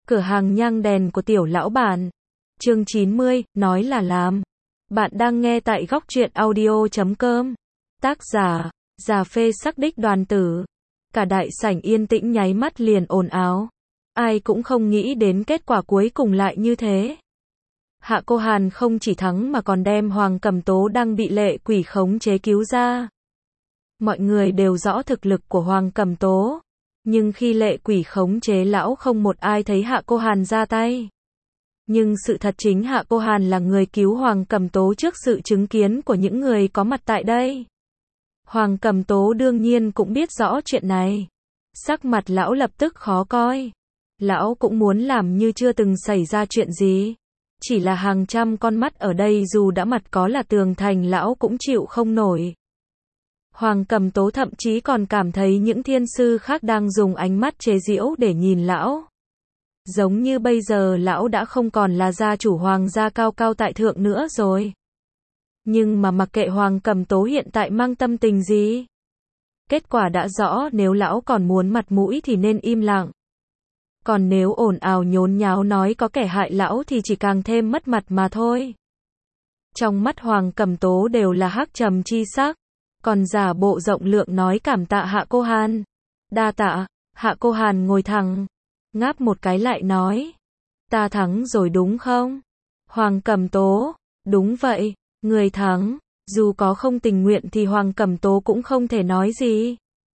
Cửa hàng nhang đèn của tiểu lão bản. Chương 90, nói là làm. Bạn đang nghe tại góc truyện audio.com. Tác giả, Già Phê Sắc Đích Đoàn Tử. Cả đại sảnh yên tĩnh nháy mắt liền ồn ào. Ai cũng không nghĩ đến kết quả cuối cùng lại như thế. Hạ Cô Hàn không chỉ thắng mà còn đem Hoàng Cầm Tố đang bị lệ quỷ khống chế cứu ra. Mọi người đều rõ thực lực của Hoàng Cầm Tố. Nhưng khi lệ quỷ khống chế lão không một ai thấy Hạ Cô Hàn ra tay. Nhưng sự thật chính Hạ Cô Hàn là người cứu Hoàng Cầm Tố trước sự chứng kiến của những người có mặt tại đây. Hoàng Cầm Tố đương nhiên cũng biết rõ chuyện này. Sắc mặt lão lập tức khó coi. Lão cũng muốn làm như chưa từng xảy ra chuyện gì. Chỉ là hàng trăm con mắt ở đây dù đã mặt có là tường thành lão cũng chịu không nổi. Hoàng Cầm Tố thậm chí còn cảm thấy những thiên sư khác đang dùng ánh mắt chế giễu để nhìn lão. Giống như bây giờ lão đã không còn là gia chủ hoàng gia cao cao tại thượng nữa rồi. Nhưng mà mặc kệ Hoàng Cầm Tố hiện tại mang tâm tình gì. Kết quả đã rõ, nếu lão còn muốn mặt mũi thì nên im lặng. Còn nếu ồn ào nhốn nháo nói có kẻ hại lão thì chỉ càng thêm mất mặt mà thôi. Trong mắt Hoàng Cầm Tố đều là hắc trầm chi sắc. Còn giả bộ rộng lượng nói cảm tạ Hạ Cô Hàn. Đa tạ. Hạ Cô Hàn ngồi thẳng, ngáp một cái lại nói. Ta thắng rồi đúng không? Hoàng Cầm Tố. Đúng vậy, người thắng. Dù có không tình nguyện thì Hoàng Cầm Tố cũng không thể nói gì.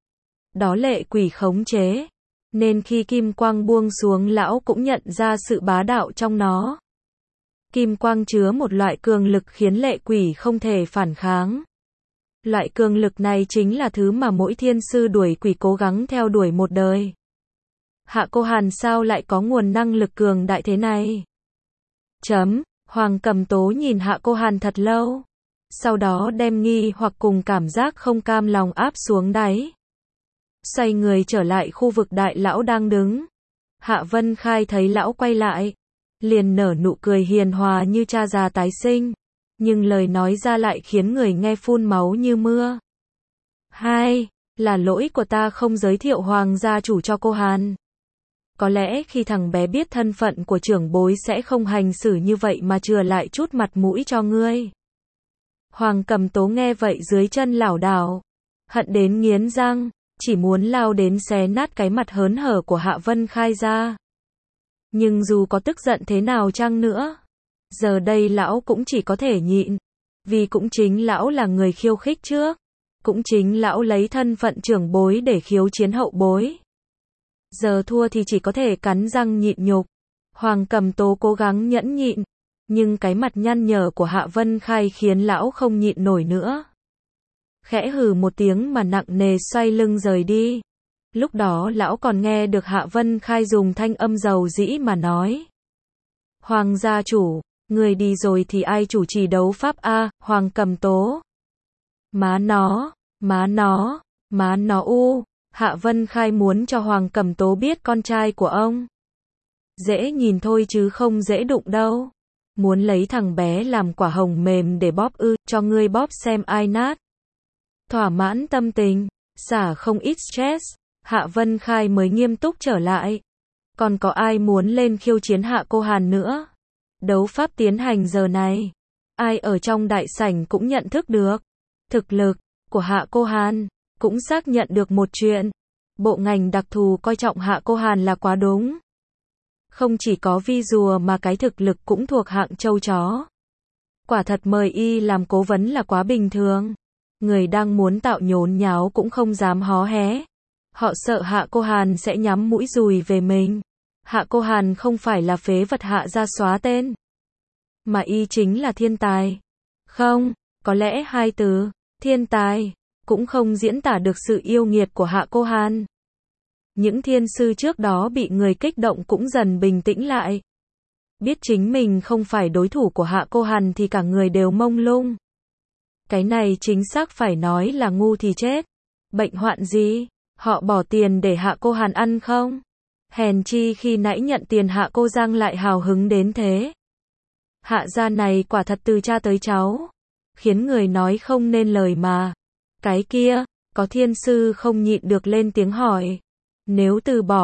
Đó lệ quỷ khống chế. Nên khi kim quang buông xuống lão cũng nhận ra sự bá đạo trong nó. Kim quang chứa một loại cường lực khiến lệ quỷ không thể phản kháng. Loại cường lực này chính là thứ mà mỗi thiên sư đuổi quỷ cố gắng theo đuổi một đời. Hạ Cô Hàn sao lại có nguồn năng lực cường đại thế này? Hoàng Cầm Tố nhìn Hạ Cô Hàn thật lâu. Sau đó đem nghi hoặc cùng cảm giác không cam lòng áp xuống đáy. Xoay người trở lại khu vực đại lão đang đứng. Hạ Vân Khai thấy lão quay lại. Liền nở nụ cười hiền hòa như cha già tái sinh. Nhưng lời nói ra lại khiến người nghe phun máu như mưa. Là lỗi của ta không giới thiệu Hoàng gia chủ cho cô Hàn. Có lẽ khi thằng bé biết thân phận của trưởng bối sẽ không hành xử như vậy mà chừa lại chút mặt mũi cho ngươi. Hoàng Cầm Tố nghe vậy dưới chân lảo đảo. Hận đến nghiến răng, chỉ muốn lao đến xé nát cái mặt hớn hở của Hạ Vân Khai ra. Nhưng dù có tức giận thế nào chăng nữa, giờ đây lão cũng chỉ có thể nhịn. Vì cũng chính lão là người khiêu khích trước. Cũng chính lão lấy thân phận trưởng bối để khiêu chiến hậu bối. Giờ thua thì chỉ có thể cắn răng nhịn nhục. Hoàng Cầm Tố cố gắng nhẫn nhịn. Nhưng cái mặt nhăn nhở của Hạ Vân Khai khiến lão không nhịn nổi nữa. Khẽ hừ một tiếng mà nặng nề xoay lưng rời đi. Lúc đó lão còn nghe được Hạ Vân Khai dùng thanh âm dầu dĩ mà nói. Hoàng gia chủ, người đi rồi thì ai chủ trì đấu pháp a? Hoàng Cầm Tố. Má nó u. Hạ Vân Khai muốn cho Hoàng Cầm Tố biết con trai của ông. Dễ nhìn thôi chứ không dễ đụng đâu. Muốn lấy thằng bé làm quả hồng mềm để bóp ư, cho ngươi bóp xem ai nát. Thỏa mãn tâm tình, xả không ít stress, Hạ Vân Khai mới nghiêm túc trở lại. Còn có ai muốn lên khiêu chiến Hạ Cô Hàn nữa? Đấu pháp tiến hành giờ này. Ai ở trong đại sảnh cũng nhận thức được. Thực lực của Hạ Cô Hàn. Cũng xác nhận được một chuyện. Bộ ngành đặc thù coi trọng Hạ Cô Hàn là quá đúng. Không chỉ có vi rùa mà cái thực lực cũng thuộc hạng châu chó. Quả thật mời y làm cố vấn là quá bình thường. Người đang muốn tạo nhốn nháo cũng không dám hó hé. Họ sợ Hạ Cô Hàn sẽ nhắm mũi dùi về mình. Hạ Cô Hàn không phải là phế vật Hạ gia xóa tên. Mà y chính là thiên tài. Không, có lẽ hai từ, thiên tài, cũng không diễn tả được sự yêu nghiệt của Hạ Cô Hàn. Những thiên sư trước đó bị người kích động cũng dần bình tĩnh lại. Biết chính mình không phải đối thủ của Hạ Cô Hàn thì cả người đều mông lung. Cái này chính xác phải nói là ngu thì chết. Bệnh hoạn gì? Họ bỏ tiền để Hạ Cô Hàn ăn không? Hèn chi khi nãy nhận tiền Hạ Cô Giang lại hào hứng đến thế. Hạ gia này quả thật từ cha tới cháu. Khiến người nói không nên lời mà. Cái kia, có thiên sư không nhịn được lên tiếng hỏi. Nếu từ bỏ,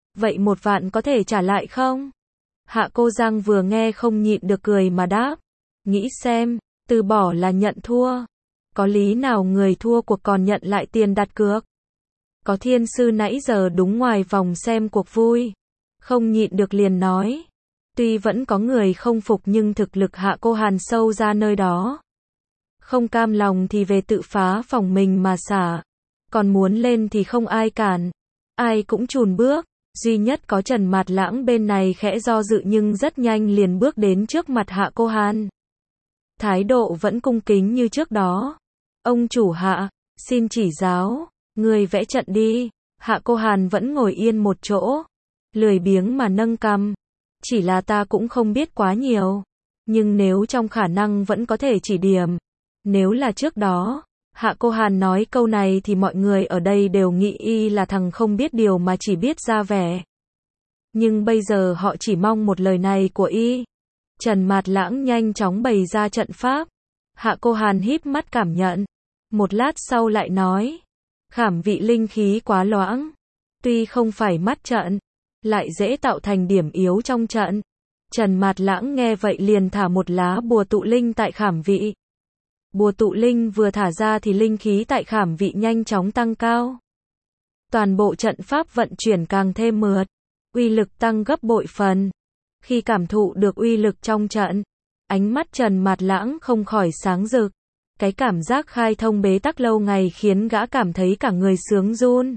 Vậy 1 vạn có thể trả lại không? Hạ Cô Giang vừa nghe không nhịn được cười mà đáp. Nghĩ xem, từ bỏ là nhận thua. Có lý nào người thua cuộc còn nhận lại tiền đặt cược? Có thiên sư nãy giờ đúng ngoài vòng xem cuộc vui. Không nhịn được liền nói. Tuy vẫn có người không phục nhưng thực lực Hạ Cô Hàn sâu ra nơi đó. Không cam lòng thì về tự phá phòng mình mà xả. Còn muốn lên thì không ai cản. Ai cũng chùn bước. Duy nhất có Trần Mạt Lãng bên này khẽ do dự nhưng rất nhanh liền bước đến trước mặt Hạ Cô Hàn. Thái độ vẫn cung kính như trước đó. Ông chủ Hạ, xin chỉ giáo, người vẽ trận đi. Hạ Cô Hàn vẫn ngồi yên một chỗ, lười biếng mà nâng cằm. Chỉ là ta cũng không biết quá nhiều, nhưng nếu trong khả năng vẫn có thể chỉ điểm. Nếu là trước đó, Hạ Cô Hàn nói câu này thì mọi người ở đây đều nghĩ y là thằng không biết điều mà chỉ biết ra vẻ. Nhưng bây giờ họ chỉ mong một lời này của y. Trần Mạt Lãng nhanh chóng bày ra trận pháp. Hạ Cô Hàn híp mắt cảm nhận. Một lát sau lại nói. Khảm vị linh khí quá loãng. Tuy không phải mắt trận, lại dễ tạo thành điểm yếu trong trận. Trần Mạt Lãng nghe vậy liền thả một lá bùa tụ linh tại khảm vị. Bùa tụ linh vừa thả ra thì linh khí tại khảm vị nhanh chóng tăng cao. Toàn bộ trận pháp vận chuyển càng thêm mượt, uy lực tăng gấp bội phần. Khi cảm thụ được uy lực trong trận, ánh mắt Trần Mạt Lãng không khỏi sáng rực. Cái cảm giác khai thông bế tắc lâu ngày khiến gã cảm thấy cả người sướng run.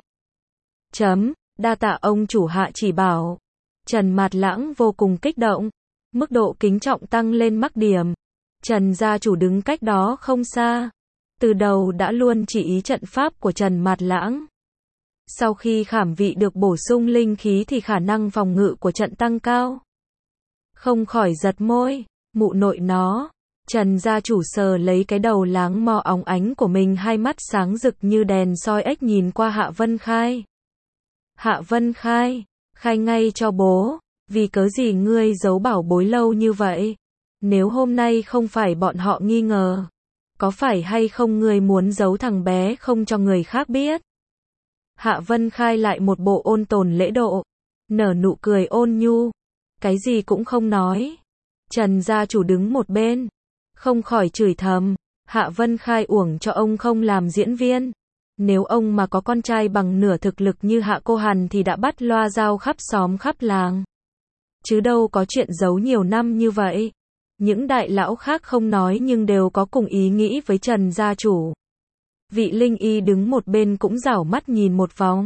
Đa tạ ông chủ Hạ chỉ bảo. Trần Mạt Lãng vô cùng kích động, mức độ kính trọng tăng lên mắc điểm. Trần gia chủ đứng cách đó không xa, từ đầu đã luôn chỉ ý trận pháp của Trần Mạt Lãng. Sau khi khảm vị được bổ sung linh khí thì khả năng phòng ngự của trận tăng cao. Không khỏi giật môi, mụ nội nó. Trần gia chủ sờ lấy cái đầu láng mò óng ánh của mình, hai mắt sáng rực như đèn soi ếch nhìn qua Hạ Vân Khai. Hạ Vân Khai, khai ngay cho bố, vì cớ gì ngươi giấu bảo bối lâu như vậy? Nếu hôm nay không phải bọn họ nghi ngờ, có phải hay không ngươi muốn giấu thằng bé không cho người khác biết? Hạ Vân Khai lại một bộ ôn tồn lễ độ, nở nụ cười ôn nhu, cái gì cũng không nói. Trần gia chủ đứng một bên, không khỏi chửi thầm, Hạ Vân Khai uổng cho ông không làm diễn viên. Nếu ông mà có con trai bằng nửa thực lực như Hạ Cô Hàn thì đã bắt loa giao khắp xóm khắp làng. Chứ đâu có chuyện giấu nhiều năm như vậy. Những đại lão khác không nói nhưng đều có cùng ý nghĩ với Trần gia chủ. Vị Linh Y đứng một bên cũng rảo mắt nhìn một vòng.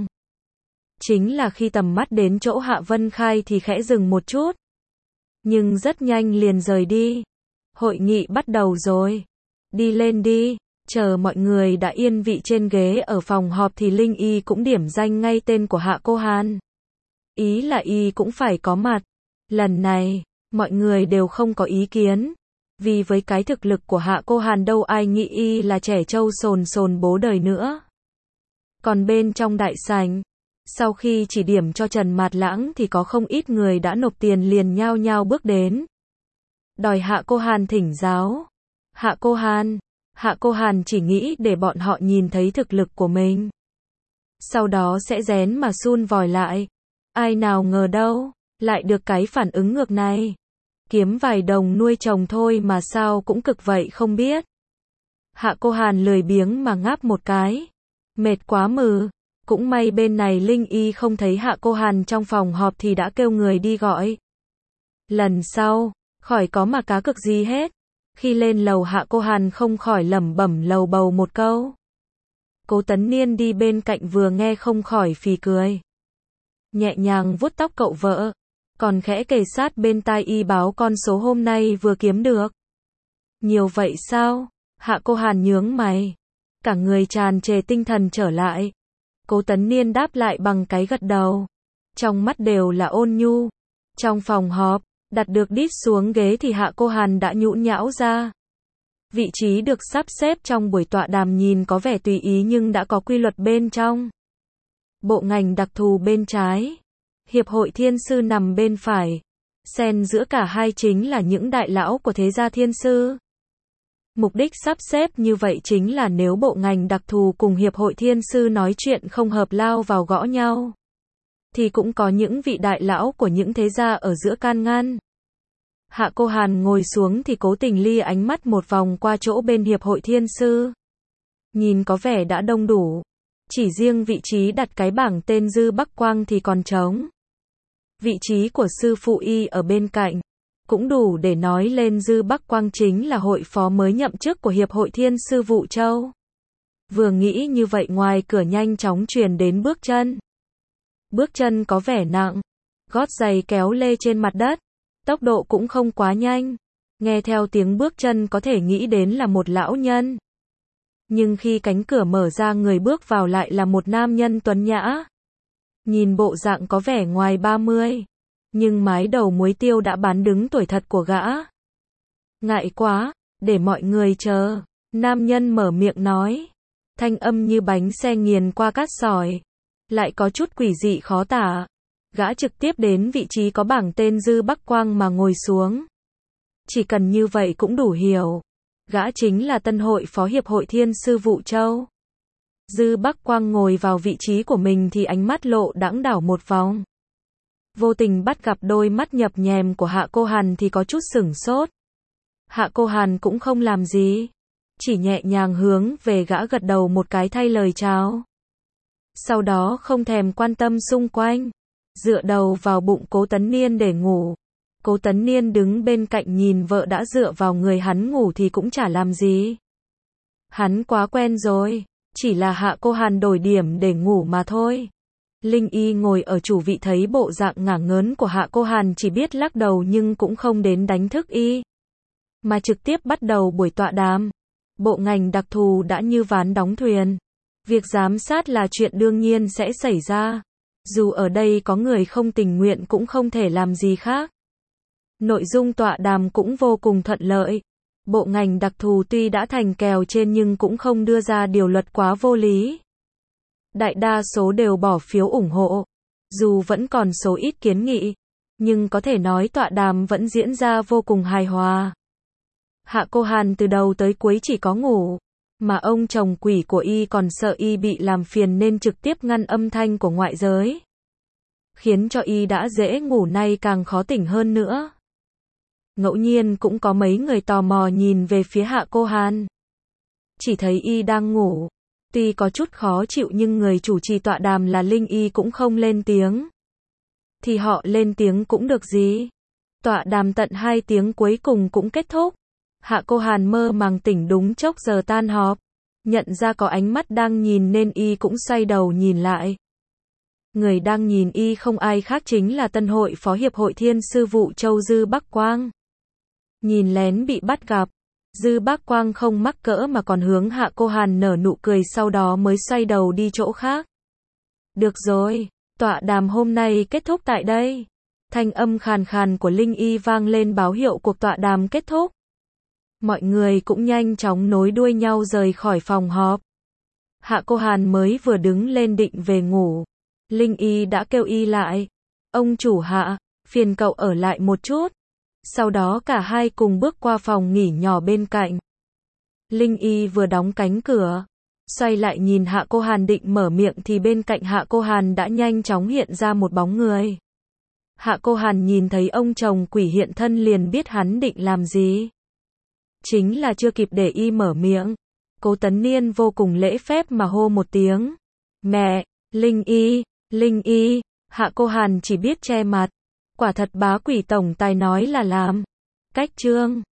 Chính là khi tầm mắt đến chỗ Hạ Vân Khai thì khẽ dừng một chút. Nhưng rất nhanh liền rời đi. Hội nghị bắt đầu rồi. Đi lên đi. Chờ mọi người đã yên vị trên ghế ở phòng họp thì Linh Y cũng điểm danh ngay tên của Hạ Cô Hàn. Ý là Y cũng phải có mặt. Lần này, mọi người đều không có ý kiến. Vì với cái thực lực của Hạ Cô Hàn đâu ai nghĩ Y là trẻ trâu sồn sồn bố đời nữa. Còn bên trong đại sảnh, sau khi chỉ điểm cho Trần Mạt Lãng thì có không ít người đã nộp tiền liền nhao nhao bước đến. Đòi Hạ Cô Hàn thỉnh giáo. Hạ Cô Hàn chỉ nghĩ để bọn họ nhìn thấy thực lực của mình. Sau đó sẽ rén mà sun vòi lại. Ai nào ngờ đâu, lại được cái phản ứng ngược này. Kiếm vài đồng nuôi chồng thôi mà sao cũng cực vậy không biết. Hạ Cô Hàn lười biếng mà ngáp một cái. Mệt quá mừ. Cũng may bên này Linh Y không thấy Hạ Cô Hàn trong phòng họp thì đã kêu người đi gọi. Lần sau, khỏi có mà cá cực gì hết. Khi lên lầu Hạ Cô Hàn không khỏi lẩm bẩm lầu bầu một câu. Cố Tấn Niên đi bên cạnh vừa nghe không khỏi phì cười. Nhẹ nhàng vuốt tóc cậu vợ, còn khẽ kề sát bên tai y báo con số hôm nay vừa kiếm được. Nhiều vậy sao? Hạ Cô Hàn nhướng mày. Cả người tràn trề tinh thần trở lại. Cố Tấn Niên đáp lại bằng cái gật đầu. Trong mắt đều là ôn nhu. Trong phòng họp, đặt được đít xuống ghế thì Hạ Cô Hàn đã nhũn nhão ra. Vị trí được sắp xếp trong buổi tọa đàm nhìn có vẻ tùy ý nhưng đã có quy luật bên trong. Bộ ngành đặc thù bên trái. Hiệp hội Thiên Sư nằm bên phải. Xen giữa cả hai chính là những đại lão của thế gia Thiên Sư. Mục đích sắp xếp như vậy chính là nếu bộ ngành đặc thù cùng Hiệp hội Thiên Sư nói chuyện không hợp lao vào gõ nhau, thì cũng có những vị đại lão của những thế gia ở giữa can ngăn. Hạ Cô Hàn ngồi xuống thì cố tình lia ánh mắt một vòng qua chỗ bên hiệp hội thiên sư. Nhìn có vẻ đã đông đủ. Chỉ riêng vị trí đặt cái bảng tên Dư Bắc Quang thì còn trống. Vị trí của sư phụ y ở bên cạnh. Cũng đủ để nói lên Dư Bắc Quang chính là hội phó mới nhậm chức của hiệp hội thiên sư Vũ Châu. Vừa nghĩ như vậy ngoài cửa nhanh chóng truyền đến bước chân. Bước chân có vẻ nặng. Gót giày kéo lê trên mặt đất. Tốc độ cũng không quá nhanh. Nghe theo tiếng bước chân có thể nghĩ đến là một lão nhân. Nhưng khi cánh cửa mở ra người bước vào lại là một nam nhân tuấn nhã. Nhìn bộ dạng có vẻ ngoài 30. Nhưng mái đầu muối tiêu đã bán đứng tuổi thật của gã. Ngại quá, để mọi người chờ. Nam nhân mở miệng nói. Thanh âm như bánh xe nghiền qua cát sỏi. Lại có chút quỷ dị khó tả. Gã trực tiếp đến vị trí có bảng tên Dư Bắc Quang mà ngồi xuống. Chỉ cần như vậy cũng đủ hiểu. Gã chính là tân hội phó hiệp hội thiên sư Vũ Châu. Dư Bắc Quang ngồi vào vị trí của mình thì ánh mắt lộ đãng đảo một vòng. Vô tình bắt gặp đôi mắt nhập nhèm của Hạ Cô Hàn thì có chút sửng sốt. Hạ Cô Hàn cũng không làm gì. Chỉ nhẹ nhàng hướng về gã gật đầu một cái thay lời chào. Sau đó không thèm quan tâm xung quanh. Dựa đầu vào bụng Cố Tấn Niên để ngủ. Cố Tấn Niên đứng bên cạnh nhìn vợ đã dựa vào người hắn ngủ thì cũng chả làm gì. Hắn quá quen rồi. Chỉ là Hạ Cô Hàn đổi điểm để ngủ mà thôi. Linh Y ngồi ở chủ vị thấy bộ dạng ngả ngớn của Hạ Cô Hàn chỉ biết lắc đầu nhưng cũng không đến đánh thức y. Mà trực tiếp bắt đầu buổi tọa đàm. Bộ ngành đặc thù đã như ván đóng thuyền. Việc giám sát là chuyện đương nhiên sẽ xảy ra. Dù ở đây có người không tình nguyện cũng không thể làm gì khác. Nội dung tọa đàm cũng vô cùng thuận lợi. Bộ ngành đặc thù tuy đã thành kèo trên nhưng cũng không đưa ra điều luật quá vô lý. Đại đa số đều bỏ phiếu ủng hộ. Dù vẫn còn số ít kiến nghị. Nhưng có thể nói tọa đàm vẫn diễn ra vô cùng hài hòa. Hạ Cô Hàn từ đầu tới cuối chỉ có ngủ. Mà ông chồng quỷ của y còn sợ y bị làm phiền nên trực tiếp ngăn âm thanh của ngoại giới. Khiến cho y đã dễ ngủ nay càng khó tỉnh hơn nữa. Ngẫu nhiên cũng có mấy người tò mò nhìn về phía Hạ Cô Hàn. Chỉ thấy y đang ngủ. Tuy có chút khó chịu nhưng người chủ trì tọa đàm là Linh Y cũng không lên tiếng. Thì họ lên tiếng cũng được gì. Tọa đàm tận 2 tiếng cuối cùng cũng kết thúc. Hạ Cô Hàn mơ màng tỉnh đúng chốc giờ tan họp. Nhận ra có ánh mắt đang nhìn nên y cũng xoay đầu nhìn lại. Người đang nhìn y không ai khác chính là tân hội phó hiệp hội thiên sư Vũ Châu Dư Bắc Quang. Nhìn lén bị bắt gặp. Dư Bắc Quang không mắc cỡ mà còn hướng Hạ Cô Hàn nở nụ cười sau đó mới xoay đầu đi chỗ khác. Được rồi, tọa đàm hôm nay kết thúc tại đây. Thanh âm khàn khàn của Linh Y vang lên báo hiệu cuộc tọa đàm kết thúc. Mọi người cũng nhanh chóng nối đuôi nhau rời khỏi phòng họp. Hạ Cô Hàn mới vừa đứng lên định về ngủ. Linh Y đã kêu y lại. Ông chủ Hạ, phiền cậu ở lại một chút. Sau đó cả hai cùng bước qua phòng nghỉ nhỏ bên cạnh. Linh Y vừa đóng cánh cửa. Xoay lại nhìn Hạ Cô Hàn định mở miệng thì bên cạnh Hạ Cô Hàn đã nhanh chóng hiện ra một bóng người. Hạ Cô Hàn nhìn thấy ông chồng quỷ hiện thân liền biết hắn định làm gì. Chính là chưa kịp để y mở miệng. Cố Tấn Niên vô cùng lễ phép mà hô một tiếng. Mẹ, Linh Y, Linh Y. Hạ Cô Hàn chỉ biết che mặt. Quả thật bá quỷ tổng tài nói là làm. Cách chương